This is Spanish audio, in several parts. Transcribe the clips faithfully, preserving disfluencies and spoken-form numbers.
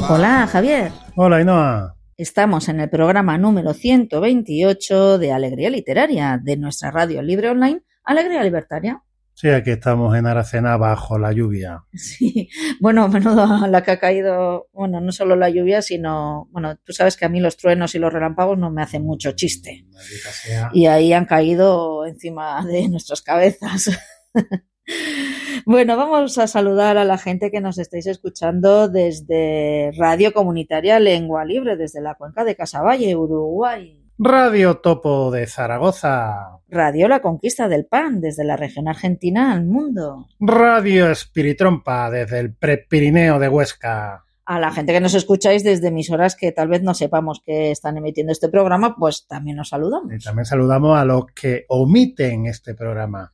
Hola, Javier. Hola, Ainhoa. Estamos en el programa número ciento veintiocho de Alegría Literaria de nuestra radio libre online, Alegría Libertaria. Sí, aquí estamos en Aracena bajo la lluvia. Sí, bueno, menudo la que ha caído, bueno, no solo la lluvia, sino, bueno, tú sabes que a mí los truenos y los relámpagos no me hacen mucho chiste. Maldita sea. Y ahí han caído encima de nuestras cabezas. Bueno, vamos a saludar a la gente que nos estáis escuchando desde Radio Comunitaria Lengua Libre, desde la cuenca de Casaballe, Uruguay. Radio Topo de Zaragoza. Radio La Conquista del Pan, desde la región argentina al mundo. Radio Espiritrompa, desde el Prepirineo de Huesca. A la gente que nos escucháis desde emisoras que tal vez no sepamos que están emitiendo este programa, pues también os saludamos. Y también saludamos a los que omiten este programa.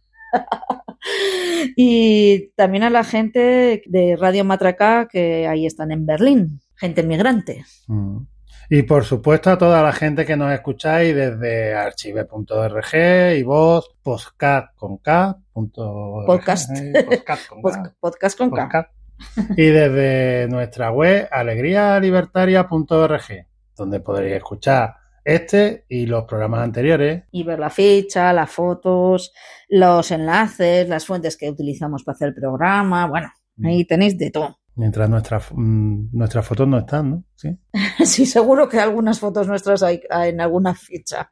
Y también a la gente de Radio Matracá, que ahí están en Berlín, gente migrante. Mm. Y por supuesto a toda la gente que nos escucháis desde archive punto org y vos, podcast con K. Podcast. Podcast con K. Podcast con K. Podcast. Y desde nuestra web alegría libertaria punto org, donde podréis escuchar este y los programas anteriores. Y ver la ficha, las fotos, los enlaces, las fuentes que utilizamos para hacer el programa. Bueno, ahí tenéis de todo. Mientras nuestras mmm, nuestras fotos no están, ¿no? Sí, sí, seguro que algunas fotos nuestras hay, hay en alguna ficha.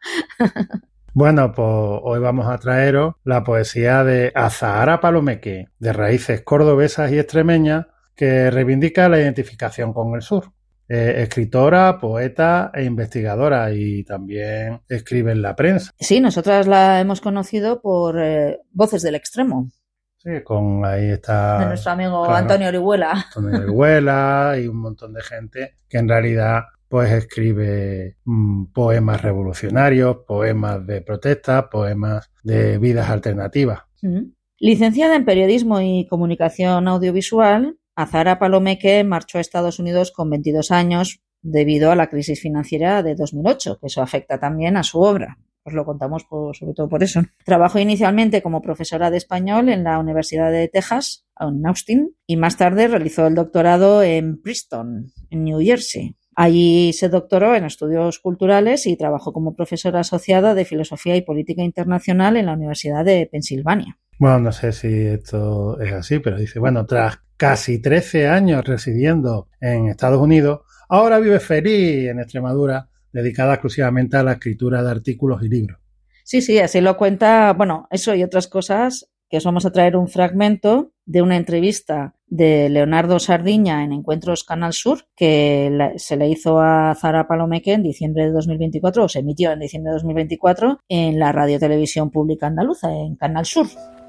Bueno, pues hoy vamos a traeros la poesía de Azahara Palomeque, de raíces cordobesas y extremeñas, que reivindica la identificación con el sur. Eh, escritora, poeta e investigadora, y también escribe en la prensa. Sí, nosotras la hemos conocido por eh, Voces del Extremo. Sí, con ahí está... De nuestro amigo claro, Antonio Orihuela. Antonio Orihuela y un montón de gente que en realidad pues escribe mmm, poemas revolucionarios, poemas de protesta, poemas de vidas alternativas. Mm. Licenciada en Periodismo y Comunicación Audiovisual, Azahara Palomeque marchó a Estados Unidos con veintidós años debido a la crisis financiera de dos mil ocho, que eso afecta también a su obra. Os lo contamos por, sobre todo por eso. Trabajó inicialmente como profesora de español en la Universidad de Texas, en Austin, y más tarde realizó el doctorado en Princeton, en New Jersey. Allí se doctoró en estudios culturales y trabajó como profesora asociada de Filosofía y Política Internacional en la Universidad de Pensilvania. Bueno, no sé si esto es así, pero dice, bueno, tras casi trece años residiendo en Estados Unidos, ahora vive feliz en Extremadura, dedicada exclusivamente a la escritura de artículos y libros. Sí, sí, así lo cuenta, bueno, eso y otras cosas, que os vamos a traer un fragmento de una entrevista de Leonardo Sardiña en Encuentros Canal Sur, que la, se le hizo a Azahara Palomeque en diciembre de dos mil veinticuatro, o se emitió en diciembre de dos mil veinticuatro, en la Radio Televisión Pública Andaluza, en Canal Sur.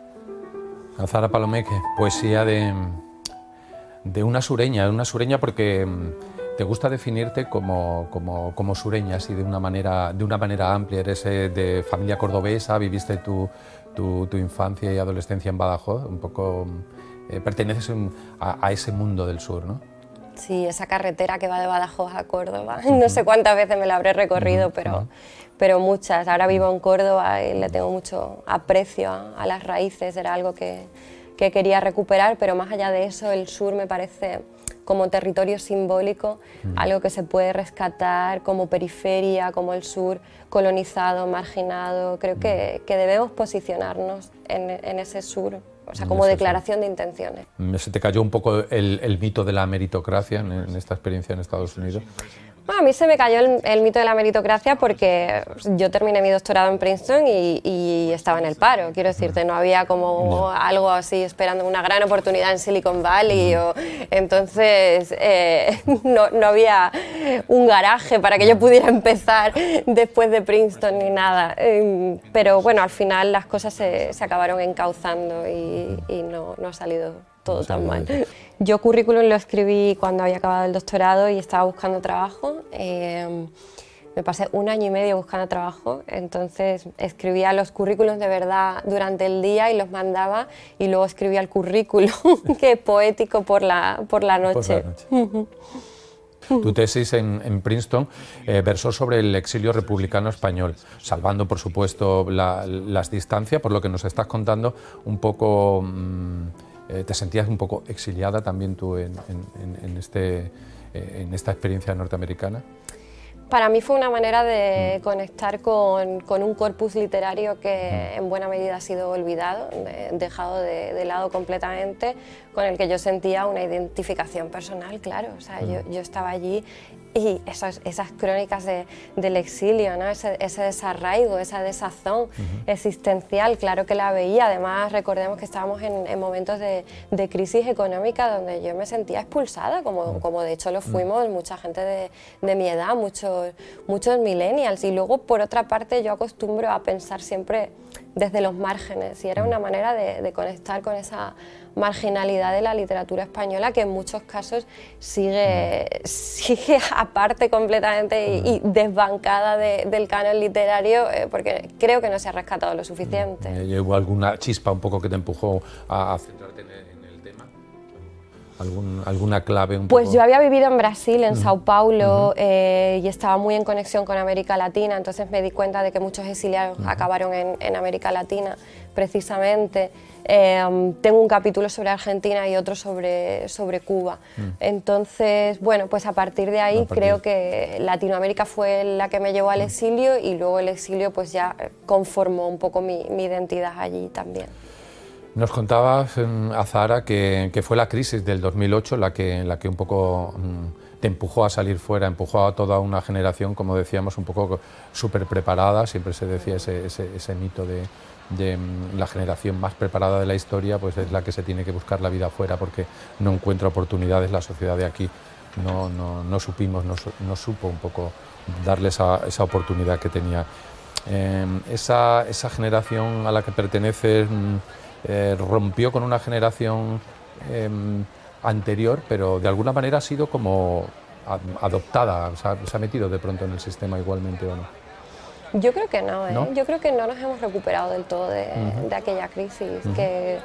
Azahara Palomeque, poesía de, de una sureña, de una sureña porque te gusta definirte como, como, como sureña, así de una manera, de una manera amplia. Eres de familia cordobesa, viviste tu, tu, tu infancia y adolescencia en Badajoz, un poco eh, perteneces a, a ese mundo del sur, ¿no? Sí, esa carretera que va de Badajoz a Córdoba, uh-huh. No sé cuántas veces me la habré recorrido, uh-huh. pero, uh-huh. pero muchas. Ahora vivo en Córdoba y le tengo mucho aprecio a, a las raíces, era algo que, que quería recuperar, pero más allá de eso, el sur me parece como territorio simbólico, uh-huh. algo que se puede rescatar como periferia, como el sur colonizado, marginado. Creo que, que debemos posicionarnos en, en ese sur. O sea, como declaración de intenciones. ¿Se te cayó un poco el, el mito de la meritocracia en, en esta experiencia en Estados Unidos? Bueno, a mí se me cayó el, el mito de la meritocracia porque yo terminé mi doctorado en Princeton y, y estaba en el paro. Quiero decirte, no había como algo así esperando una gran oportunidad en Silicon Valley. O, entonces, eh, no, no había un garaje para que yo pudiera empezar después de Princeton ni nada. Eh, pero bueno, al final las cosas se, se acabaron encauzando y, y no, no ha salido todo tan mal. Yo currículum lo escribí cuando había acabado el doctorado y estaba buscando trabajo. Eh, me pasé un año y medio buscando trabajo, entonces escribía los currículums de verdad durante el día y los mandaba y luego escribía el currículum, que es poético, por la, por la noche. Por la noche. Tu tesis en, en Princeton eh, versó sobre el exilio republicano español, salvando, por supuesto, la, las distancias, por lo que nos estás contando, un poco... Mmm, Eh, ¿te sentías un poco exiliada también tú en, en, en, este, eh, en esta experiencia norteamericana? Para mí fue una manera de conectar con, con un corpus literario que en buena medida ha sido olvidado, de, dejado de, de lado completamente, con el que yo sentía una identificación personal, claro. O sea, yo, yo estaba allí y esas, esas crónicas de, del exilio, ¿no? ese, ese desarraigo, esa desazón uh-huh. existencial, claro que la veía. Además, recordemos que estábamos en, en momentos de, de crisis económica donde yo me sentía expulsada, como, uh-huh. como de hecho lo fuimos mucha gente de, de mi edad, muchos, muchos millennials. Y luego, por otra parte, yo acostumbro a pensar siempre desde los márgenes, y era una manera de, de conectar con esa marginalidad de la literatura española que en muchos casos sigue, sigue aparte completamente y, y desbancada de, del canon literario, eh, porque creo que no se ha rescatado lo suficiente. ¿Y hubo alguna chispa un poco que te empujó a, a centrarte en el, en el tema? ¿Algún, ¿Alguna clave? Un pues poco? Yo había vivido en Brasil, en uh-huh. Sao Paulo, uh-huh. eh, y estaba muy en conexión con América Latina, entonces me di cuenta de que muchos exiliados uh-huh. acabaron en, en América Latina, precisamente. Eh, tengo un capítulo sobre Argentina y otro sobre, sobre Cuba. Uh-huh. Entonces, bueno, pues a partir de ahí partir. creo que Latinoamérica fue la que me llevó al exilio, y luego el exilio pues ya conformó un poco mi, mi identidad allí también. Nos contabas, Azahara, que, que fue la crisis del dos mil ocho la que, la que un poco mmm, te empujó a salir fuera, empujó a toda una generación, como decíamos, un poco súper preparada. Siempre se decía ese, ese, ese mito de, de mmm, la generación más preparada de la historia, pues es la que se tiene que buscar la vida fuera porque no encuentra oportunidades. La sociedad de aquí no, no, no supimos, no, no supo un poco darle esa, esa oportunidad que tenía. Eh, esa, esa generación a la que perteneces mmm, Eh, rompió con una generación eh, anterior, pero de alguna manera ha sido como adoptada, o sea, se ha metido de pronto en el sistema igualmente, ¿o no? Yo creo que no, ¿eh? ¿No? Yo creo que no nos hemos recuperado del todo de, uh-huh. de aquella crisis, uh-huh. que,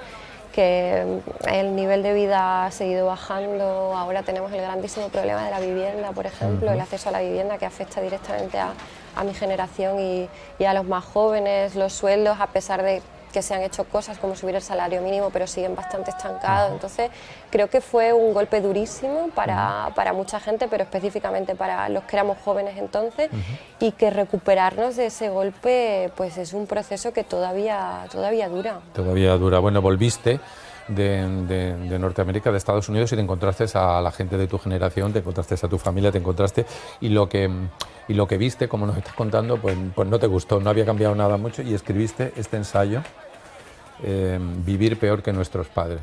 que el nivel de vida ha seguido bajando. Ahora tenemos el grandísimo problema de la vivienda, por ejemplo, uh-huh. el acceso a la vivienda, que afecta directamente a, a mi generación y, y a los más jóvenes. Los sueldos, a pesar de que se han hecho cosas como subir el salario mínimo, pero siguen bastante estancados. Entonces creo que fue un golpe durísimo para, para mucha gente, pero específicamente para los que éramos jóvenes entonces, uh-huh. y que recuperarnos de ese golpe pues es un proceso que todavía, todavía dura. Todavía dura. Bueno, volviste de, de, de Norteamérica, de Estados Unidos, y te encontraste a la gente de tu generación, te encontraste a tu familia, te encontraste, y lo que, y lo que viste, como nos estás contando, pues, pues no te gustó, no había cambiado nada mucho, y escribiste este ensayo, eh, Vivir peor que nuestros padres.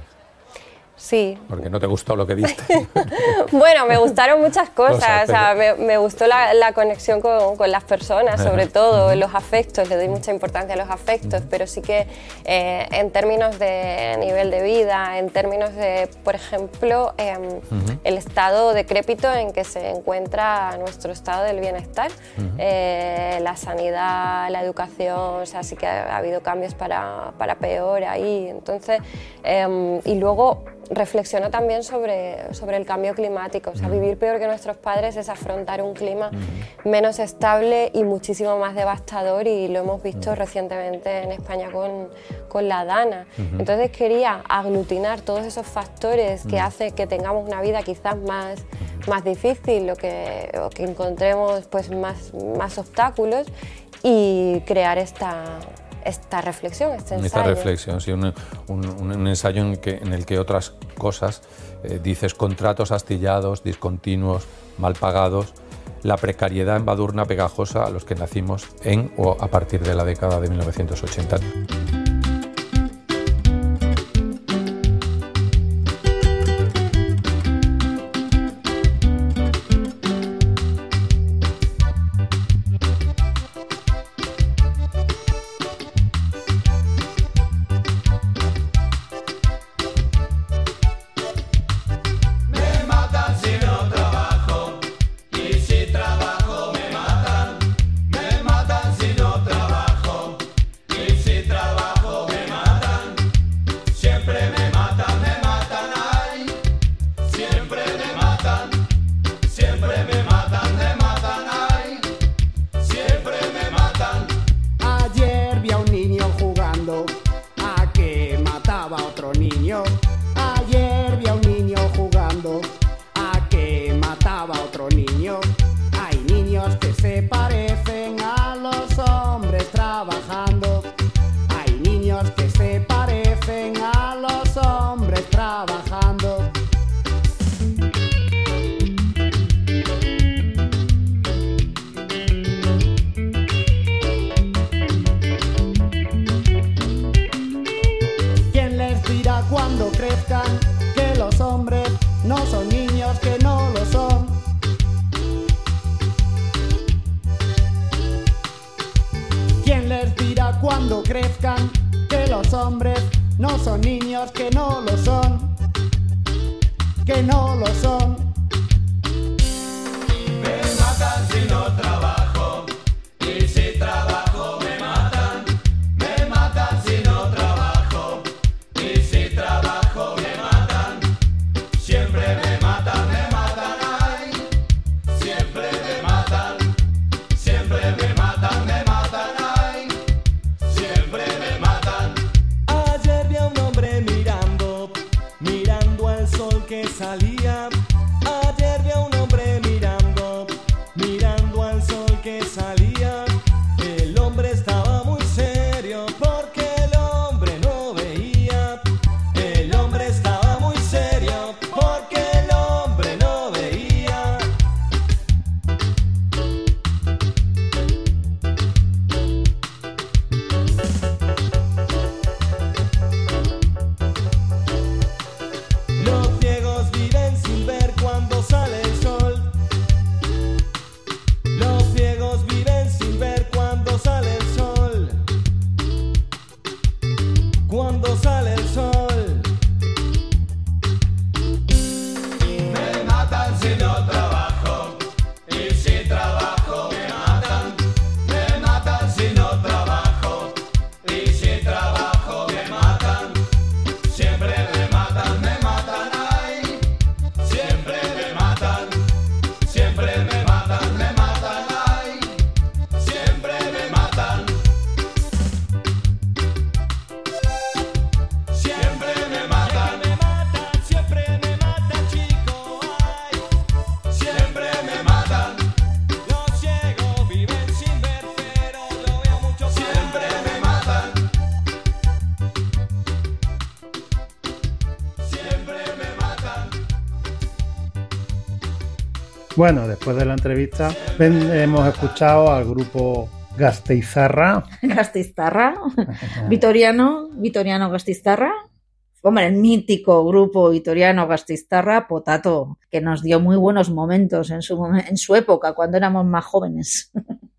Sí. Porque no te gustó lo que diste. Bueno, me gustaron muchas cosas, cosas o sea, me, me gustó la, la conexión con, con las personas, sobre todo, los afectos, le doy mucha importancia a los afectos, pero sí que eh, en términos de nivel de vida, en términos de, por ejemplo, eh, uh-huh. el estado decrépito en que se encuentra nuestro estado del bienestar, uh-huh. eh, la sanidad, la educación, o sea, sí que ha, ha habido cambios para, para peor ahí, entonces, eh, y luego reflexiono también sobre, sobre el cambio climático. O sea, vivir peor que nuestros padres es afrontar un clima uh-huh. menos estable y muchísimo más devastador, y lo hemos visto uh-huh. recientemente en España con, con la Dana. Uh-huh. Entonces quería aglutinar todos esos factores que uh-huh. hacen que tengamos una vida quizás más, uh-huh. más difícil, o que, o que encontremos pues, más, más obstáculos, y crear esta... esta reflexión, este ensayo. Esta reflexión, sí, un, un, un ensayo en, que, en el que otras cosas eh, dices: contratos astillados, discontinuos, mal pagados, la precariedad embadurna pegajosa a los que nacimos en o a partir de la década de mil novecientos ochenta. Si trabajo niños, hay niños que se parecen a los hombres trabajando. Hay niños que se parecen a los hombres trabajando. ¿Quién les dirá cuando crezcan que los hombres no son niños, que no lo son? ¿Quién les dirá cuando crezcan que los hombres no son niños, que no lo son? Que no lo son. Me matan si no trabajo, y si trabajo me matan. Me matan si no trabajo, y si trabajo me matan. Siempre me matan, me matan, ay. Siempre me matan, siempre me matan, me matan, ay. Siempre me matan. Ayer vi a un hombre mirando, mirando al sol que salía. Ayer vi a un hombre mirando, mirando al sol que salía. El hombre estaba muy serio porque el hombre no veía. El hombre estaba muy serio porque el hombre no veía. Los ciegos viven sin ver cuando sale el sol. Los ciegos viven sin ver cuando sale el sol. Cuando sale el sol. Me matan si no trabajo, y si trabajo me matan. Me matan si no trabajo, y si trabajo me matan. Siempre me matan, me matan, ay. Siempre me matan, siempre me matan, me matan, ay. Siempre me matan. Siempre me matan. Me matan, siempre me matan, chico, ay. Siempre me matan. Los ciegos viven sin ver, pero yo veo mucho. Siempre me matan. Siempre me matan. Bueno, después de la entrevista ven- hemos escuchado al grupo Gasteiztarra. Gasteiztarra, Vitoriano, Vitoriano Gasteiztarra. Hombre, el mítico grupo vitoriano Gasteiztarra, Potato, que nos dio muy buenos momentos en su, momen- en su época, cuando éramos más jóvenes.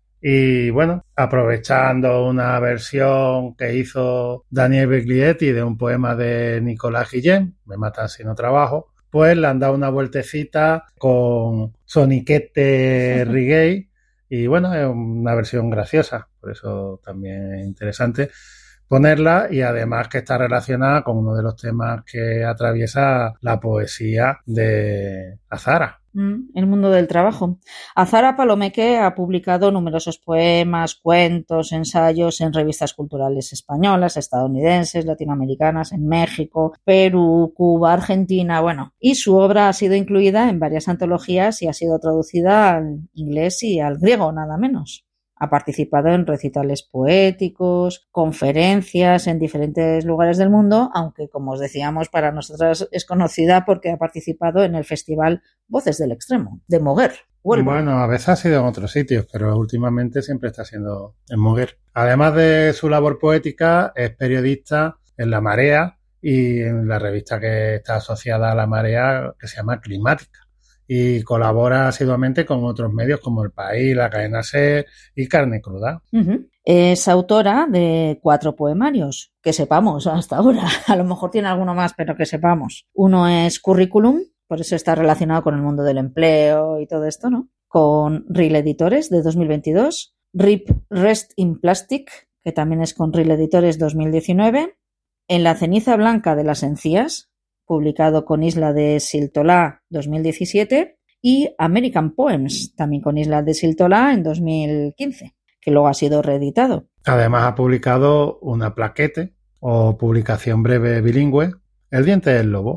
Y bueno, aprovechando una versión que hizo Daniel Beglietti de un poema de Nicolás Guillén, Me matan si no trabajo, pues le han dado una vueltecita con Soniquete Reggae y bueno, es una versión graciosa, por eso también es interesante ponerla y además que está relacionada con uno de los temas que atraviesa la poesía de Azara. Mm, El mundo del trabajo. Azara Palomeque ha publicado numerosos poemas, cuentos, ensayos en revistas culturales españolas, estadounidenses, latinoamericanas, en México, Perú, Cuba, Argentina, bueno, y su obra ha sido incluida en varias antologías y ha sido traducida al inglés y al griego, nada menos. Ha participado en recitales poéticos, conferencias en diferentes lugares del mundo, aunque, como os decíamos, para nosotras es conocida porque ha participado en el festival Voces del Extremo, de Moguer, Huelva. Bueno, a veces ha sido en otros sitios, pero últimamente siempre está siendo en Moguer. Además de su labor poética, es periodista en La Marea y en la revista que está asociada a La Marea, que se llama Climática. Y colabora asiduamente con otros medios como El País, La Cadena SER y Carne Cruda. Uh-huh. Es autora de cuatro poemarios, que sepamos hasta ahora. A lo mejor tiene alguno más, pero que sepamos. Uno es Curriculum, por eso está relacionado con el mundo del empleo y todo esto, ¿no? Con Reel Editores de dos mil veintidós. Rip Rest in Plastic, que también es con Reel Editores dos mil diecinueve. En la ceniza blanca de las encías, publicado con Isla de Siltolá dos mil diecisiete, y American Poems, también con Isla de Siltolá en dos mil quince, que luego ha sido reeditado. Además ha publicado una plaquete o publicación breve bilingüe, El diente del lobo.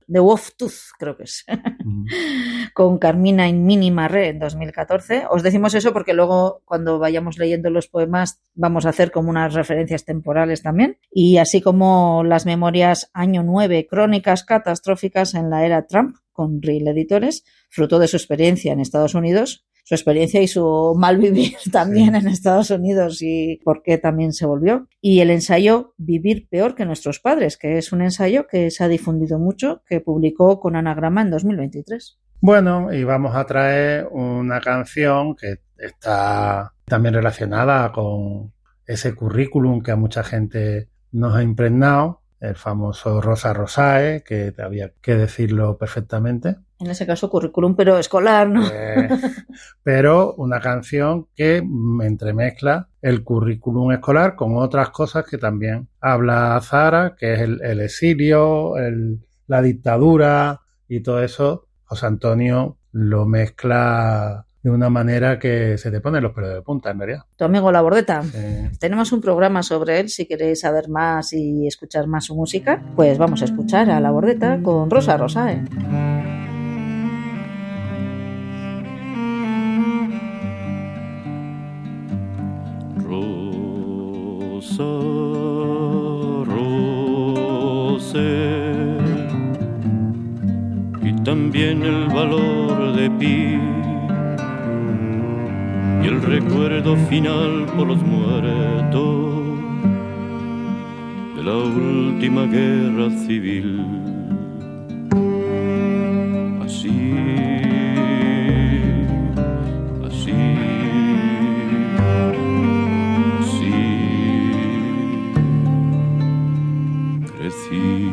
The Wolf Tooth, creo que es, mm. con Carmina in Minima Re en dos mil catorce. Os decimos eso porque luego cuando vayamos leyendo los poemas vamos a hacer como unas referencias temporales también, y así como las memorias Año nueve, crónicas catastróficas en la era Trump, con Reel Editores, fruto de su experiencia en Estados Unidos, su experiencia y su mal vivir también sí. en Estados Unidos y por qué también se volvió. Y el ensayo Vivir peor que nuestros padres, que es un ensayo que se ha difundido mucho, que publicó con Anagrama en dos mil veintitrés. Bueno, y vamos a traer una canción que está también relacionada con ese currículum que a mucha gente nos ha impregnado, el famoso Rosa Rosae, que había que decirlo perfectamente. En ese caso currículum, pero escolar, ¿no? Eh, pero una canción que entremezcla el currículum escolar con otras cosas que también habla Zahara, que es el, el exilio, el, la dictadura y todo eso. José Antonio lo mezcla de una manera que se te ponen los pelos de punta, en realidad. Tu amigo Labordeta. Sí. Tenemos un programa sobre él, si queréis saber más y escuchar más su música, pues vamos a escuchar a Labordeta con Rosa Rosae. Rosa Rosae, y también el valor de Pi, y el recuerdo final por los muertos de la última guerra civil. Así, así, así crecí.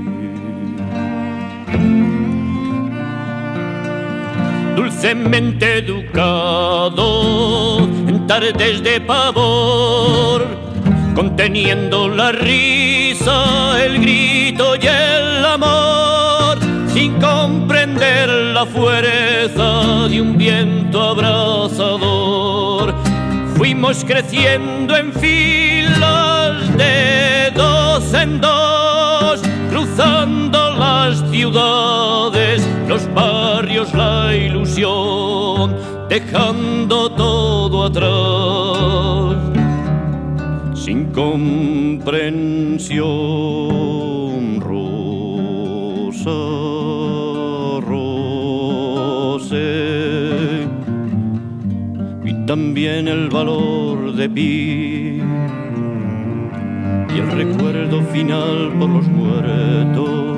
Dulcemente educado en tardes de pavor, conteniendo la risa, el grito y el amor, sin comprender la fuerza de un viento abrasador. Fuimos creciendo en filas de dos en dos, cruzando las ciudades, los barrios, la ilusión, dejando todo atrás, sin comprensión. Rosa Rosae, y también el valor de Pi, y el recuerdo final por los muertos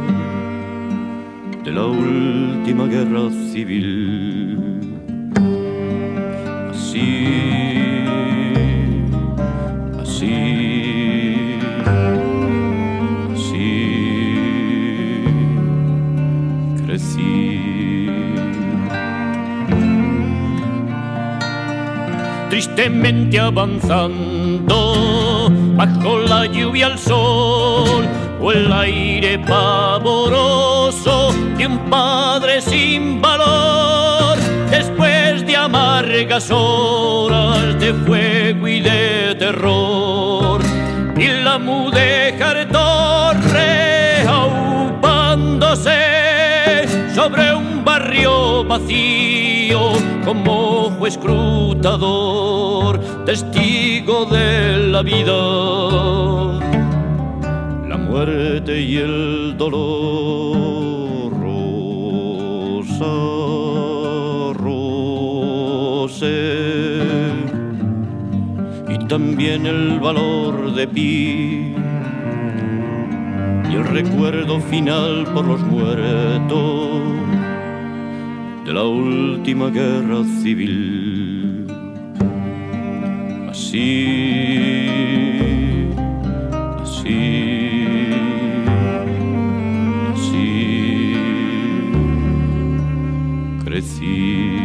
de la última guerra civil. Así, así, así crecí. Tristemente avanzando bajo la lluvia al sol, o el aire pavoroso de un padre sin valor, después de amargas horas de fuego y de terror, y la mudéjar torre aupándose sobre un barrio vacío, como juez escrutador, testigo de la vida, la muerte y el dolor. Rosa Rosae, y también el valor de Pi, y el recuerdo final por los muertos de la última guerra civil. Así, así, así crecí.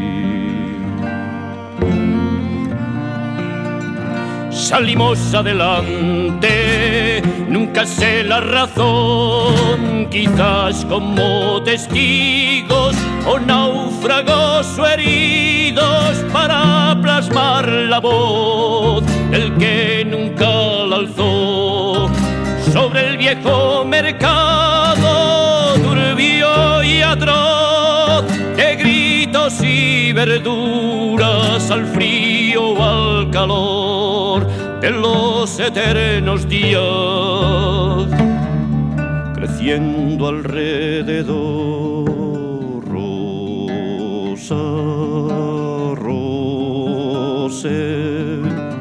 Salimos adelante, nunca sé la razón, quizás como testigos o náufragos o heridos, para plasmar la voz del que nunca la alzó sobre el viejo mercado durmiendo atroz de gritos y verduras al frío o al calor de los eternos días, creciendo alrededor rosa, rose,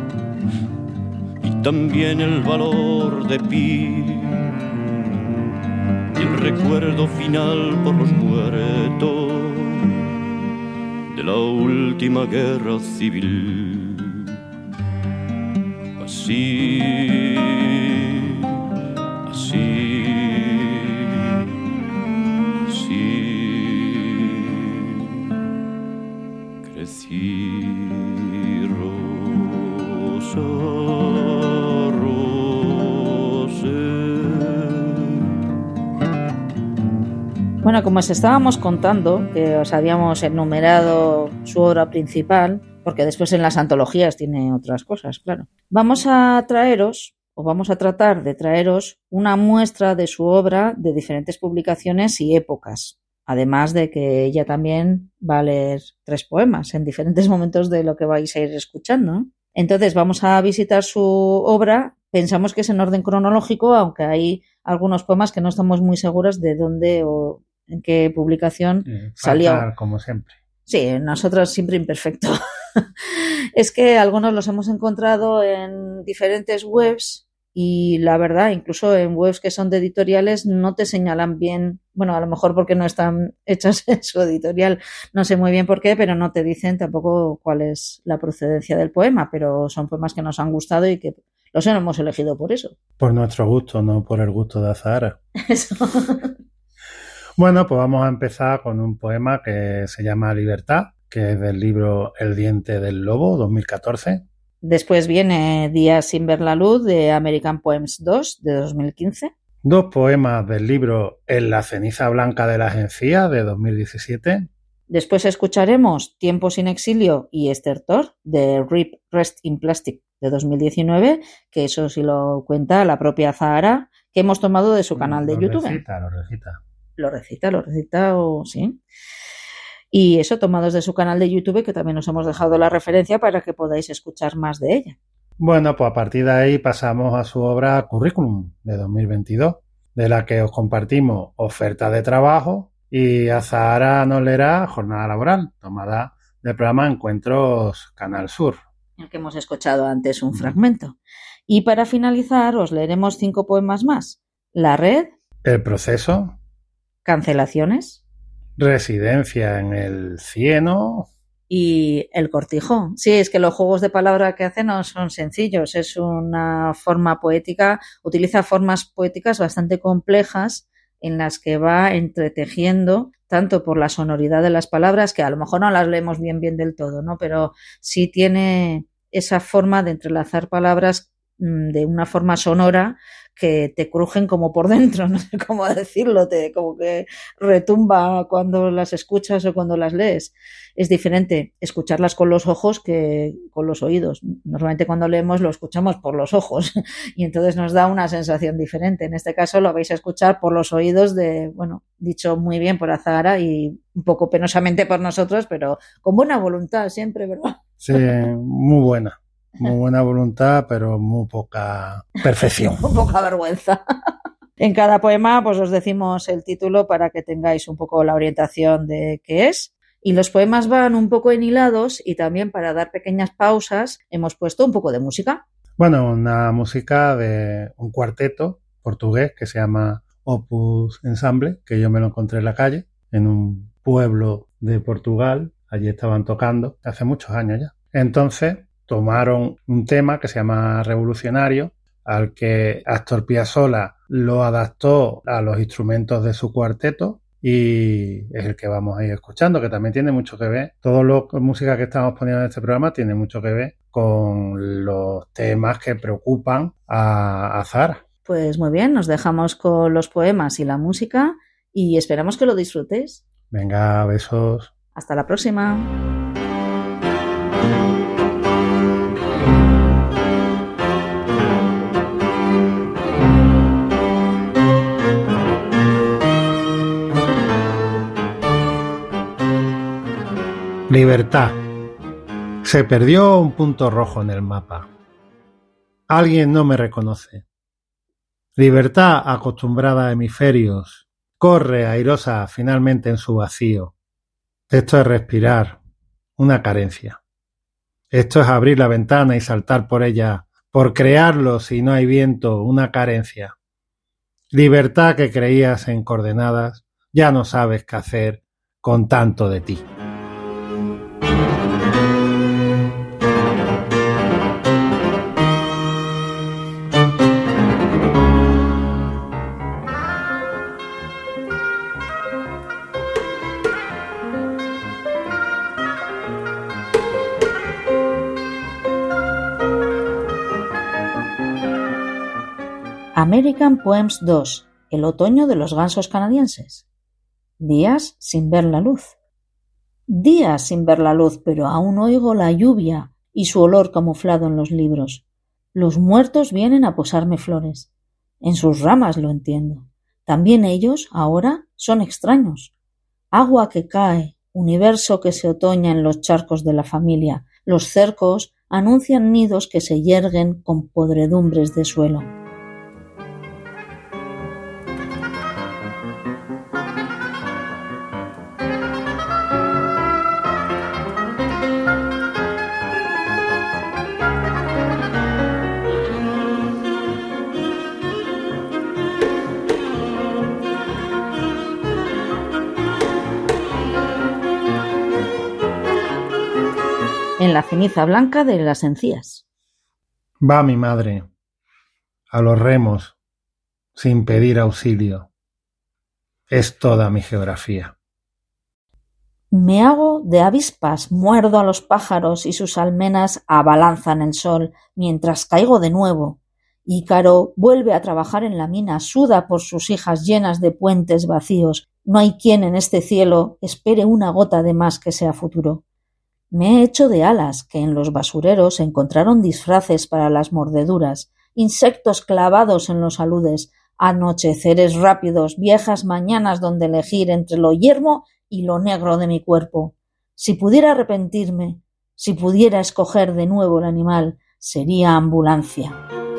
y también el valor de Pi y el recuerdo final por los muertos de la última guerra civil. Así, así, así crecí rosa, rose. Bueno, como os estábamos contando, que os habíamos enumerado su obra principal, porque después en las antologías tiene otras cosas, claro. Vamos a traeros, o vamos a tratar de traeros, una muestra de su obra de diferentes publicaciones y épocas, además de que ella también va a leer tres poemas en diferentes momentos de lo que vais a ir escuchando, ¿no? Entonces vamos a visitar su obra, pensamos que es en orden cronológico, aunque hay algunos poemas que no estamos muy seguros de dónde o en qué publicación Sí, salió. fatal, como siempre. Sí, nosotros siempre imperfecto. Es que algunos los hemos encontrado en diferentes webs y la verdad, incluso en webs que son de editoriales, no te señalan bien, bueno, a lo mejor porque no están hechas en su editorial, no sé muy bien por qué, pero no te dicen tampoco cuál es la procedencia del poema, pero son poemas que nos han gustado y que los hemos elegido por eso. Por nuestro gusto, no por el gusto de Azahara. Eso. Bueno, pues vamos a empezar con un poema que se llama Libertad, que es del libro El diente del lobo, dos mil catorce. Después viene Días sin ver la luz, de American Poems dos, de dos mil quince. Dos poemas del libro En la ceniza blanca de las encías, de dos mil diecisiete. Después escucharemos Tiempo sin exilio y Estertor, de Rip Rest in Plastic, de dos mil diecinueve, que eso sí lo cuenta la propia Azahara, que hemos tomado de su canal de Lo YouTube. recita, lo recita. Lo recita, lo recita, o sí. Y eso, tomados de su canal de YouTube, que también os hemos dejado la referencia para que podáis escuchar más de ella. Bueno, pues a partir de ahí pasamos a su obra Currículum, de dos mil veintidós, de la que os compartimos oferta de trabajo y Azahara nos leerá Jornada laboral, tomada del programa Encuentros Canal Sur, El que hemos escuchado antes un fragmento. Y para finalizar os leeremos cinco poemas más. La red, El proceso, Cancelaciones Residencia en el cieno y El cortijo. Sí, es que los juegos de palabra que hace no son sencillos, es una forma poética, utiliza formas poéticas bastante complejas en las que va entretejiendo tanto por la sonoridad de las palabras, que a lo mejor no las leemos bien bien del todo, ¿no? Pero sí tiene esa forma de entrelazar palabras mmm, de una forma sonora que te crujen como por dentro, no sé cómo decirlo, te, como que retumba cuando las escuchas o cuando las lees. Es diferente escucharlas con los ojos que con los oídos. Normalmente cuando leemos lo escuchamos por los ojos y entonces nos da una sensación diferente. En este caso lo vais a escuchar por los oídos de, bueno, dicho muy bien por Azahara y un poco penosamente por nosotros, pero con buena voluntad siempre, ¿verdad? Sí, muy buena. Muy buena voluntad, pero muy poca perfección. Muy poca vergüenza. En cada poema pues os decimos el título para que tengáis un poco la orientación de qué es. Y los poemas van un poco enhilados y también para dar pequeñas pausas hemos puesto un poco de música. Bueno, una música de un cuarteto portugués que se llama Opus Ensemble, que yo me lo encontré en la calle, en un pueblo de Portugal. Allí estaban tocando hace muchos años ya. Entonces tomaron un tema que se llama Revolucionario, al que Astor Piazzolla lo adaptó a los instrumentos de su cuarteto y es el que vamos a ir escuchando, que también tiene mucho que ver. Toda la música que estamos poniendo en este programa tiene mucho que ver con los temas que preocupan a, a Azahara. Pues muy bien, nos dejamos con los poemas y la música y esperamos que lo disfrutéis. Venga, besos. Hasta la próxima. Libertad. Se perdió un punto rojo en el mapa. Alguien no me reconoce. Libertad, acostumbrada a hemisferios, corre airosa finalmente en su vacío. Esto es respirar, una carencia. Esto es abrir la ventana y saltar por ella, por crearlo si no hay viento, una carencia. Libertad que creías en coordenadas, ya no sabes qué hacer con tanto de ti. American Poems dos. El otoño de los gansos canadienses. Días sin ver la luz. Días sin ver la luz, pero aún oigo la lluvia y su olor camuflado en los libros. Los muertos vienen a posarme flores. En sus ramas lo entiendo. También ellos, ahora, son extraños. Agua que cae, universo que se otoña en los charcos de la familia. Los cercos anuncian nidos que se yerguen con podredumbres de suelo. En la ceniza blanca de las encías. Va mi madre, a los remos, sin pedir auxilio. Es toda mi geografía. Me hago de avispas, muerdo a los pájaros y sus almenas abalanzan el sol, mientras caigo de nuevo. Ícaro vuelve a trabajar en la mina, suda por sus hijas llenas de puentes vacíos. No hay quien en este cielo espere una gota de más que sea futuro. Me he hecho de alas, que en los basureros encontraron disfraces para las mordeduras, insectos clavados en los aludes, anocheceres rápidos, viejas mañanas donde elegir entre lo yermo y lo negro de mi cuerpo. Si pudiera arrepentirme, si pudiera escoger de nuevo el animal, sería ambulancia.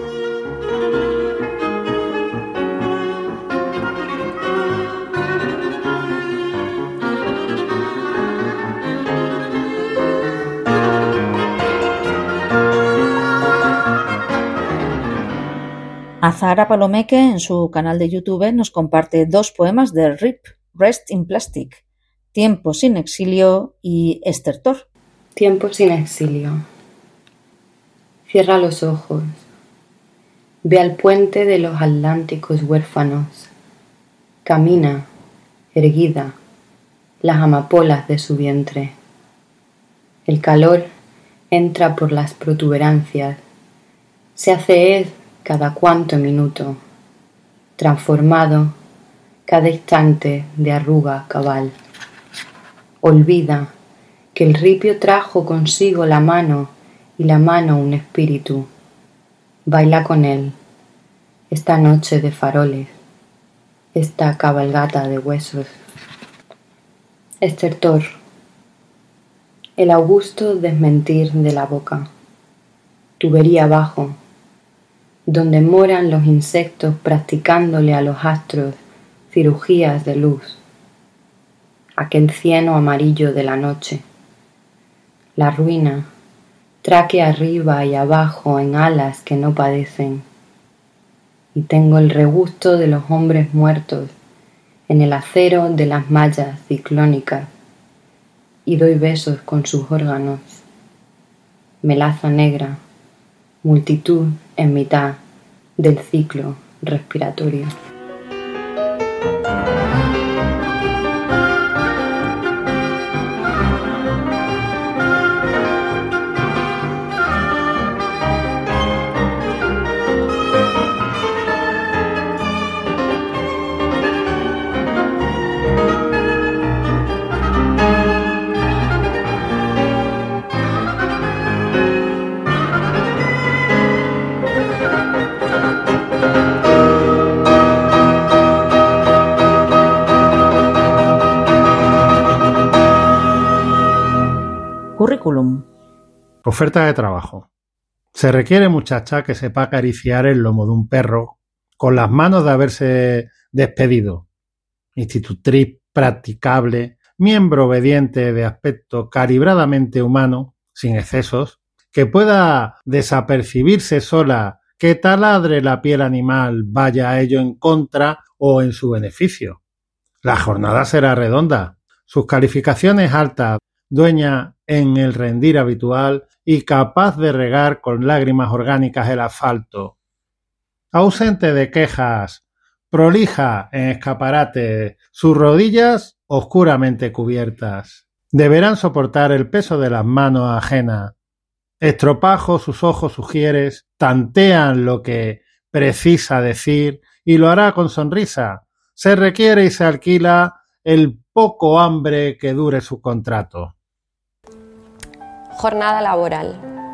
Azahara Palomeque, en su canal de YouTube, nos comparte dos poemas de R I P, Rest in Plastic, Tiempo sin exilio y Estertor. Tiempo sin exilio. Cierra los ojos. Ve al puente de los atlánticos huérfanos. Camina, erguida, las amapolas de su vientre. El calor entra por las protuberancias. Se hace hez cada cuanto minuto, transformado cada instante de arruga cabal. Olvida que el ripio trajo consigo la mano y la mano un espíritu. Baila con él esta noche de faroles, esta cabalgata de huesos. Estertor. El augusto desmentir de la boca. Tubería abajo, donde moran los insectos practicándole a los astros cirugías de luz. Aquel cieno amarillo de la noche. La ruina, traque arriba y abajo en alas que no padecen. Y tengo el regusto de los hombres muertos en el acero de las mallas ciclónicas. Y doy besos con sus órganos. Melaza negra, multitud en mitad del ciclo respiratorio. Currículum. Oferta de trabajo. Se requiere muchacha que sepa acariciar el lomo de un perro con las manos de haberse despedido. Institutriz practicable, miembro obediente de aspecto calibradamente humano, sin excesos, que pueda desapercibirse sola, que taladre la piel animal, vaya a ello en contra o en su beneficio. La jornada será redonda, sus calificaciones altas, dueña en el rendir habitual y capaz de regar con lágrimas orgánicas el asfalto. Ausente de quejas, prolija en escaparate, sus rodillas oscuramente cubiertas. Deberán soportar el peso de las manos ajenas. Estropajo sus ojos sugieres, tantean lo que precisa decir y lo hará con sonrisa. Se requiere y se alquila el poco hambre que dure su contrato. Jornada laboral.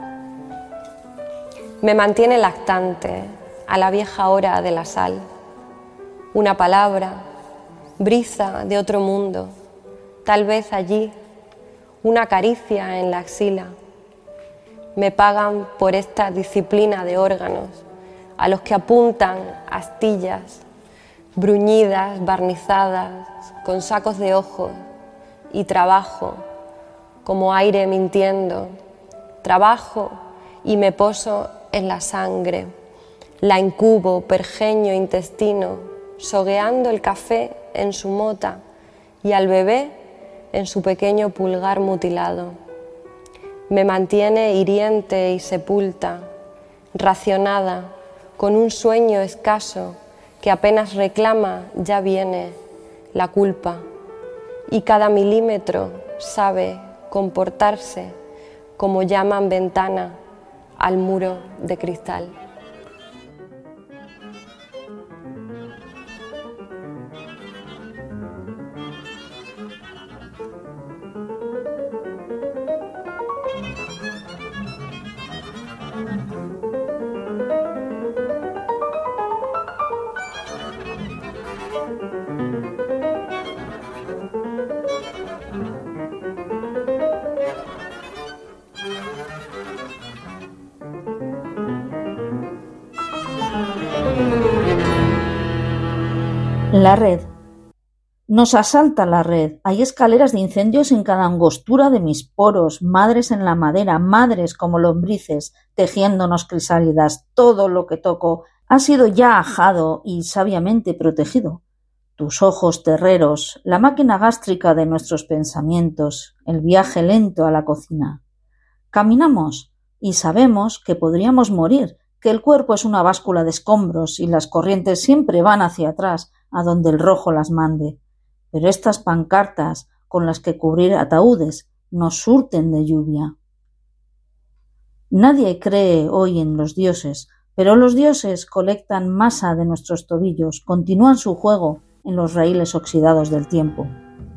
Me mantiene lactante a la vieja hora de la sal. Una palabra, brisa de otro mundo, tal vez allí, una caricia en la axila. Me pagan por esta disciplina de órganos, a los que apuntan astillas, bruñidas, barnizadas, con sacos de ojos, y trabajo, como aire mintiendo, trabajo y me poso en la sangre, la incubo, pergeño, intestino, sogueando el café en su mota y al bebé en su pequeño pulgar mutilado. Me mantiene hiriente y sepulta, racionada, con un sueño escaso que apenas reclama, ya viene la culpa, y cada milímetro sabe comportarse como llaman ventana al muro de cristal. La red. Nos asalta la red. Hay escaleras de incendios en cada angostura de mis poros, madres en la madera, madres como lombrices, tejiéndonos crisálidas. Todo lo que toco ha sido ya ajado y sabiamente protegido. Tus ojos terreros, la máquina gástrica de nuestros pensamientos, el viaje lento a la cocina. Caminamos y sabemos que podríamos morir, que el cuerpo es una báscula de escombros y las corrientes siempre van hacia atrás, a donde el rojo las mande. Pero estas pancartas con las que cubrir ataúdes nos surten de lluvia. Nadie cree hoy en los dioses, pero los dioses colectan masa de nuestros tobillos, continúan su juego en los raíles oxidados del tiempo.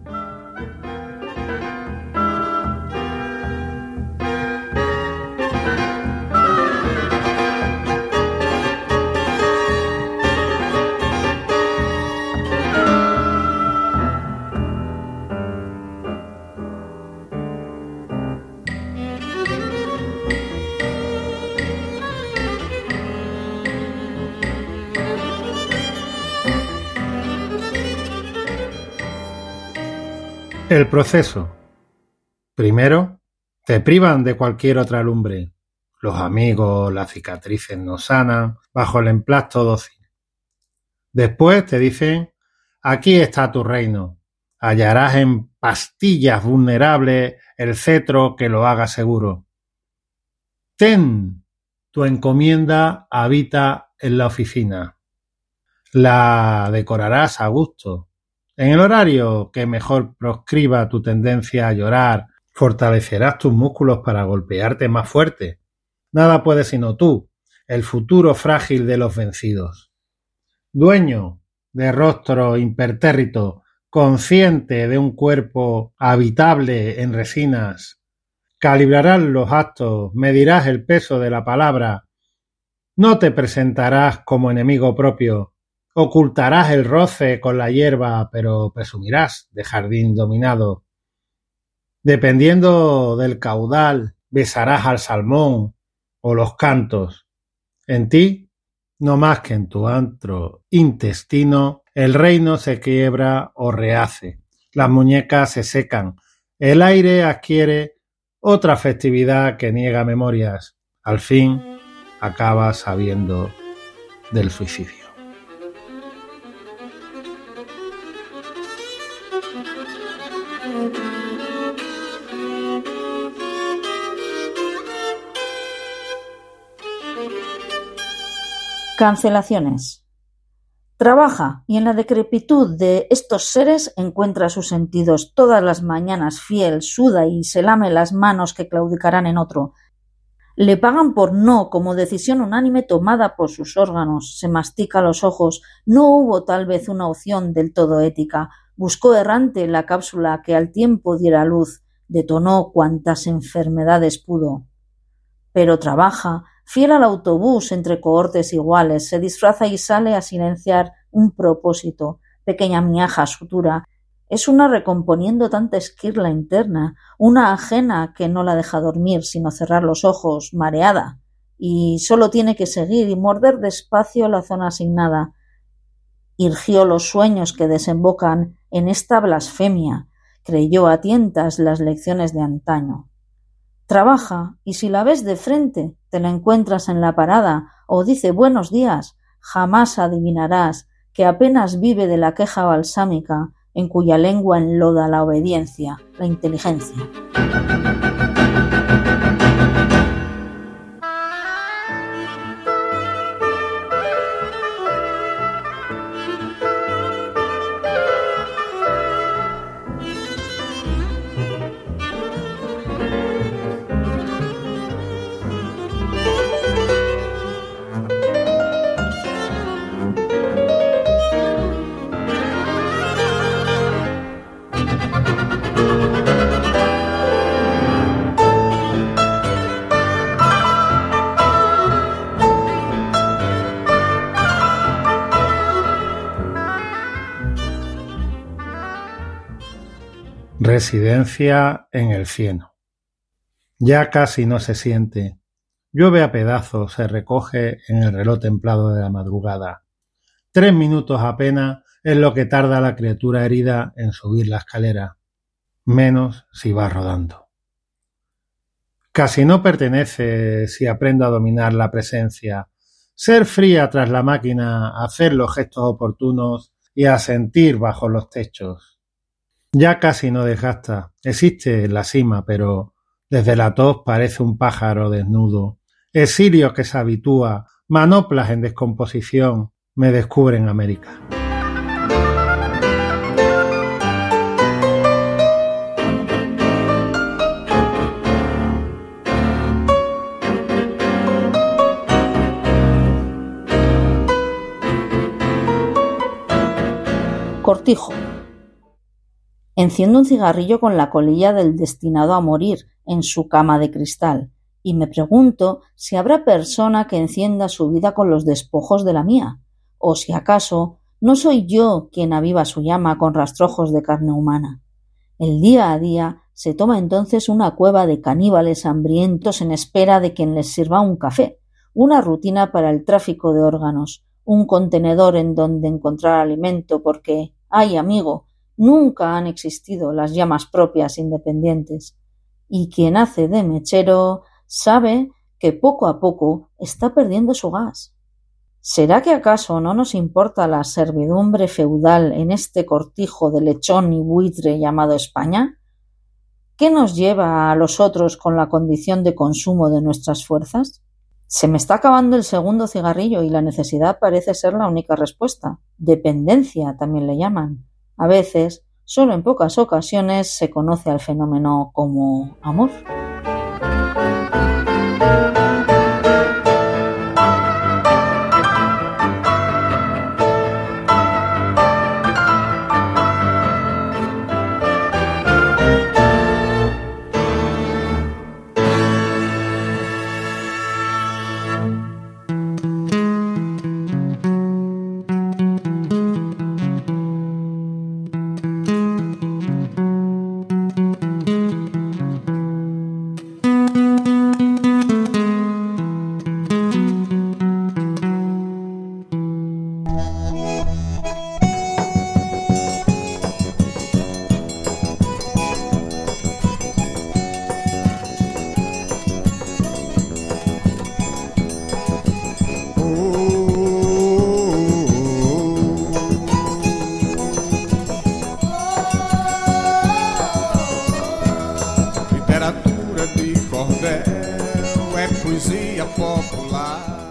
El proceso. Primero, te privan de cualquier otra lumbre. Los amigos, las cicatrices no sanan bajo el emplasto dócil. Después te dicen, aquí está tu reino. Hallarás en pastillas vulnerables el cetro que lo haga seguro. Ten, tu encomienda habita en la oficina. La decorarás a gusto. En el horario que mejor proscriba tu tendencia a llorar, fortalecerás tus músculos para golpearte más fuerte. Nada puede sino tú, el futuro frágil de los vencidos. Dueño de rostro impertérrito, consciente de un cuerpo habitable en resinas, calibrarás los actos, medirás el peso de la palabra, no te presentarás como enemigo propio, ocultarás el roce con la hierba, pero presumirás de jardín dominado. Dependiendo del caudal, besarás al salmón o los cantos. En ti, no más que en tu antro intestino, el reino se quiebra o rehace. Las muñecas se secan. El aire adquiere otra festividad que niega memorias. Al fin, acabas sabiendo del suicidio. Cancelaciones. Trabaja y en la decrepitud de estos seres encuentra sus sentidos. Todas las mañanas fiel, suda y se lame las manos que claudicarán en otro. Le pagan por no, como decisión unánime tomada por sus órganos. Se mastica los ojos. No hubo tal vez una opción del todo ética. Buscó errante la cápsula que al tiempo diera luz. Detonó cuantas enfermedades pudo. Pero trabaja, fiel al autobús entre cohortes iguales, se disfraza y sale a silenciar un propósito. Pequeña miaja sutura. Es una recomponiendo tanta esquirla interna, una ajena que no la deja dormir sino cerrar los ojos, mareada, y solo tiene que seguir y morder despacio la zona asignada. Irgió los sueños que desembocan en esta blasfemia, creyó a tientas las lecciones de antaño. Trabaja, y si la ves de frente, te la encuentras en la parada, o dice buenos días, jamás adivinarás que apenas vive de la queja balsámica, en cuya lengua enloda la obediencia, la inteligencia. Residencia en el cieno. Ya casi no se siente. Llueve a pedazos, se recoge en el reloj templado de la madrugada. Tres minutos apenas es lo que tarda la criatura herida en subir la escalera. Menos si va rodando. Casi no pertenece si aprendo a dominar la presencia. Ser fría tras la máquina, hacer los gestos oportunos y asentir bajo los techos. Ya casi no desgasta. Existe en la cima, pero desde la tos parece un pájaro desnudo. Exilios que se habitúa, manoplas en descomposición, me descubren América. Cortijo. Enciendo un cigarrillo con la colilla del destinado a morir en su cama de cristal y me pregunto si habrá persona que encienda su vida con los despojos de la mía, o si acaso no soy yo quien aviva su llama con rastrojos de carne humana. El día a día se toma entonces una cueva de caníbales hambrientos en espera de quien les sirva un café, una rutina para el tráfico de órganos, un contenedor en donde encontrar alimento porque, ay amigo, nunca han existido las llamas propias independientes, y quien hace de mechero sabe que poco a poco está perdiendo su gas. ¿Será que acaso no nos importa la servidumbre feudal en este cortijo de lechón y buitre llamado España? ¿Qué nos lleva a los otros con la condición de consumo de nuestras fuerzas? Se me está acabando el segundo cigarrillo y la necesidad parece ser la única respuesta. Dependencia también le llaman. A veces, solo en pocas ocasiones, se conoce al fenómeno como amor. Literatura de cordel é poesia popular.